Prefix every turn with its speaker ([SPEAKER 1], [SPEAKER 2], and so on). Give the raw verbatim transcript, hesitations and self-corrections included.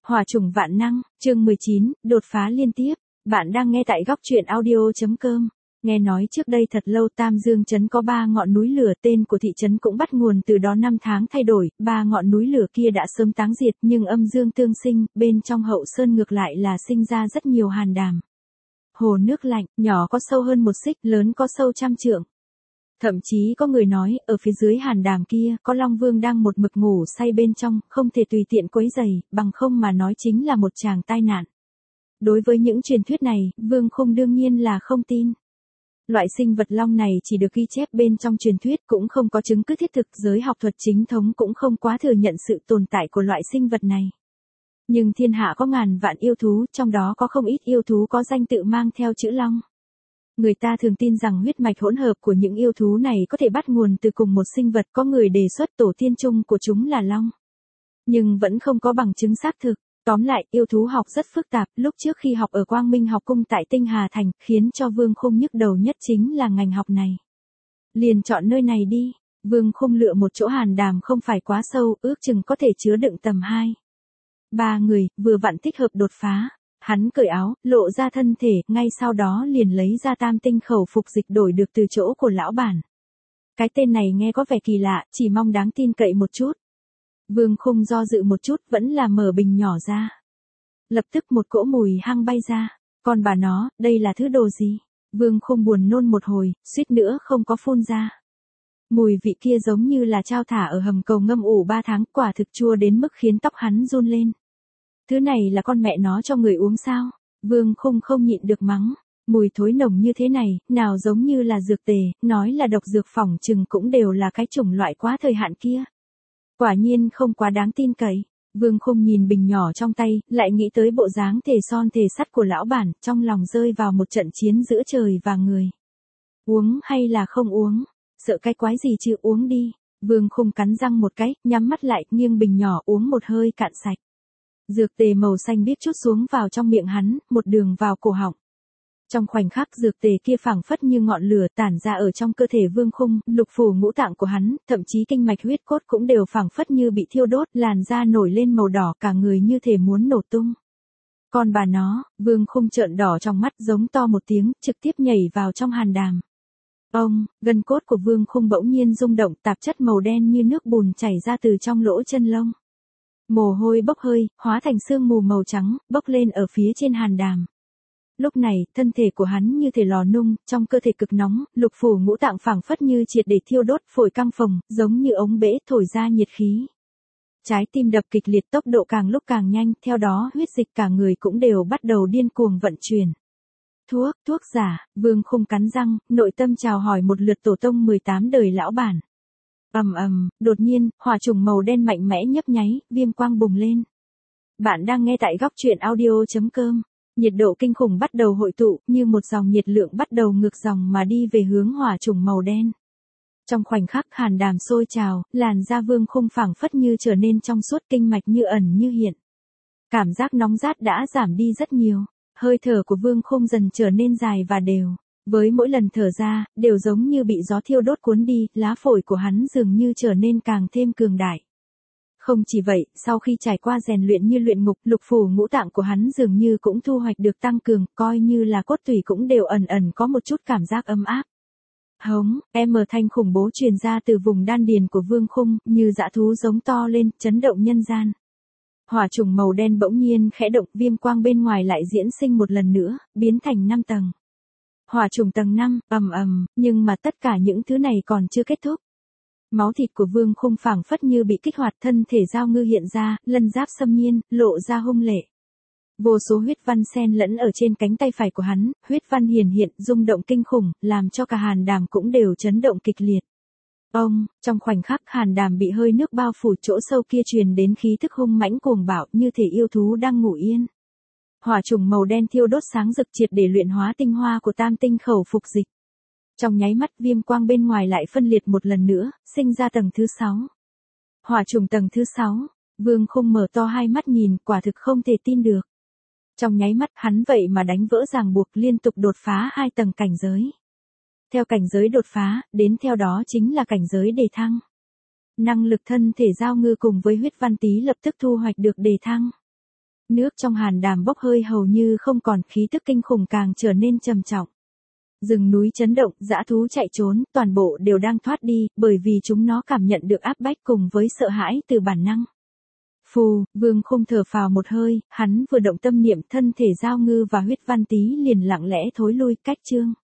[SPEAKER 1] Hỏa trùng vạn năng, chương mười chín, đột phá liên tiếp. Bạn đang nghe tại góc truyện audio chấm com. Nghe nói trước đây thật lâu Tam Dương trấn có ba ngọn núi lửa, tên của thị trấn cũng bắt nguồn từ đó, năm tháng thay đổi, ba ngọn núi lửa kia đã sớm táng diệt, nhưng âm dương tương sinh, bên trong hậu sơn ngược lại là sinh ra rất nhiều hàn đàm. Hồ nước lạnh, nhỏ có sâu hơn một xích, lớn có sâu trăm trượng. Thậm chí có người nói, ở phía dưới hàn đàm kia, có Long Vương đang một mực ngủ say bên trong, không thể tùy tiện quấy rầy, bằng không mà nói chính là một tràng tai nạn. Đối với những truyền thuyết này, Vương Khung đương nhiên là không tin. Loại sinh vật long này chỉ được ghi chép bên trong truyền thuyết, cũng không có chứng cứ thiết thực, giới học thuật chính thống cũng không quá thừa nhận sự tồn tại của loại sinh vật này. Nhưng thiên hạ có ngàn vạn yêu thú, trong đó có không ít yêu thú có danh tự mang theo chữ long. Người ta thường tin rằng huyết mạch hỗn hợp của những yêu thú này có thể bắt nguồn từ cùng một sinh vật, có người đề xuất tổ tiên chung của chúng là long. Nhưng vẫn không có bằng chứng xác thực. Tóm lại, yêu thú học rất phức tạp, lúc trước khi học ở Quang Minh học cung tại Tinh Hà Thành, khiến cho Vương Khung nhức đầu nhất chính là ngành học này. Liền chọn nơi này đi, Vương Khung lựa một chỗ hàn đàm không phải quá sâu, ước chừng có thể chứa đựng tầm hai. Ba người, vừa vặn thích hợp đột phá. Hắn cởi áo, lộ ra thân thể, ngay sau đó liền lấy ra tam tinh khẩu phục dịch đổi được từ chỗ của lão bản. Cái tên này nghe có vẻ kỳ lạ, chỉ mong đáng tin cậy một chút. Vương Khung do dự một chút, vẫn là mở bình nhỏ ra. Lập tức một cỗ mùi hăng bay ra. Còn bà nó, đây là thứ đồ gì? Vương Khung buồn nôn một hồi, suýt nữa không có phun ra. Mùi vị kia giống như là trao thả ở hầm cầu ngâm ủ ba tháng, quả thực chua đến mức khiến tóc hắn run lên. Thứ này là con mẹ nó cho người uống sao? Vương Khung không nhịn được mắng. Mùi thối nồng như thế này, nào giống như là dược tề, nói là độc dược phỏng chừng cũng đều là cái chủng loại quá thời hạn kia. Quả nhiên không quá đáng tin cậy. Vương Khung nhìn bình nhỏ trong tay, lại nghĩ tới bộ dáng thể son thể sắt của lão bản, trong lòng rơi vào một trận chiến giữa trời và người. Uống hay là không uống? Sợ cái quái gì chứ, uống đi. Vương Khung cắn răng một cái, nhắm mắt lại, nghiêng bình nhỏ uống một hơi cạn sạch. Dược tề màu xanh biếc trút xuống vào trong miệng hắn, một đường vào cổ họng. Trong khoảnh khắc dược tề kia phảng phất như ngọn lửa tản ra ở trong cơ thể Vương Khung, lục phủ ngũ tạng của hắn, thậm chí kinh mạch huyết cốt cũng đều phảng phất như bị thiêu đốt, làn da nổi lên màu đỏ, cả người như thể muốn nổ tung. Còn bà nó, Vương Khung trợn đỏ trong mắt, giống to một tiếng, trực tiếp nhảy vào trong hàn đàm. Ông, gân cốt của Vương Khung bỗng nhiên rung động, tạp chất màu đen như nước bùn chảy ra từ trong lỗ chân lông. Mồ hôi bốc hơi, hóa thành sương mù màu trắng, bốc lên ở phía trên hàn đàm. Lúc này, thân thể của hắn như thể lò nung, trong cơ thể cực nóng, lục phủ ngũ tạng phảng phất như triệt để thiêu đốt, phổi căng phồng, giống như ống bể thổi ra nhiệt khí. Trái tim đập kịch liệt, tốc độ càng lúc càng nhanh, theo đó huyết dịch cả người cũng đều bắt đầu điên cuồng vận chuyển. Thuốc, thuốc giả, Vương Khung cắn răng, nội tâm chào hỏi một lượt tổ tông mười tám đời lão bản. Ầm ầm, đột nhiên, hỏa trùng màu đen mạnh mẽ nhấp nháy, viêm quang bùng lên. Bạn đang nghe tại góc truyện audio chấm com. Nhiệt độ kinh khủng bắt đầu hội tụ, như một dòng nhiệt lượng bắt đầu ngược dòng mà đi về hướng hỏa trùng màu đen. Trong khoảnh khắc hàn đàm sôi trào, làn da Vương Khung phảng phất như trở nên trong suốt, kinh mạch như ẩn như hiện. Cảm giác nóng rát đã giảm đi rất nhiều, hơi thở của Vương Khung dần trở nên dài và đều. Với mỗi lần thở ra, đều giống như bị gió thiêu đốt cuốn đi, lá phổi của hắn dường như trở nên càng thêm cường đại. Không chỉ vậy, sau khi trải qua rèn luyện như luyện ngục, lục phủ ngũ tạng của hắn dường như cũng thu hoạch được tăng cường, coi như là cốt tủy cũng đều ẩn ẩn có một chút cảm giác ấm áp. Hống, em mở thanh khủng bố truyền ra từ vùng đan điền của Vương Khung, như dã thú giống to lên, chấn động nhân gian. Hỏa trùng màu đen bỗng nhiên khẽ động, viêm quang bên ngoài lại diễn sinh một lần nữa, biến thành năm tầng. Hỏa trùng tầng năm, ầm ầm, nhưng mà tất cả những thứ này còn chưa kết thúc. Máu thịt của Vương Khung phảng phất như bị kích hoạt, thân thể giao ngư hiện ra, lân giáp xâm nhiên, lộ ra hung lệ. Vô số huyết văn xen lẫn ở trên cánh tay phải của hắn, huyết văn hiển hiện, rung động kinh khủng, làm cho cả hàn đàm cũng đều chấn động kịch liệt. Ông, trong khoảnh khắc hàn đàm bị hơi nước bao phủ, chỗ sâu kia truyền đến khí thức hung mãnh cuồng bạo, như thể yêu thú đang ngủ yên. Hỏa trùng màu đen thiêu đốt sáng rực, triệt để luyện hóa tinh hoa của tam tinh khẩu phục dịch. Trong nháy mắt, viêm quang bên ngoài lại phân liệt một lần nữa, sinh ra tầng thứ sáu. Hỏa trùng tầng thứ sáu, Vương Khung mở to hai mắt nhìn, quả thực không thể tin được. Trong nháy mắt, hắn vậy mà đánh vỡ ràng buộc, liên tục đột phá hai tầng cảnh giới. Theo cảnh giới đột phá, đến theo đó chính là cảnh giới đề thăng. Năng lực thân thể giao ngư cùng với huyết văn tý lập tức thu hoạch được đề thăng. Nước trong hàn đàm bốc hơi hầu như không còn, khí tức kinh khủng càng trở nên trầm trọng. Rừng núi chấn động, dã thú chạy trốn, toàn bộ đều đang thoát đi, bởi vì chúng nó cảm nhận được áp bách cùng với sợ hãi từ bản năng. Phù, Vương Khung thở phào một hơi, hắn vừa động tâm niệm, thân thể Giao Ngư và huyết văn tý liền lặng lẽ thối lui, cách chương.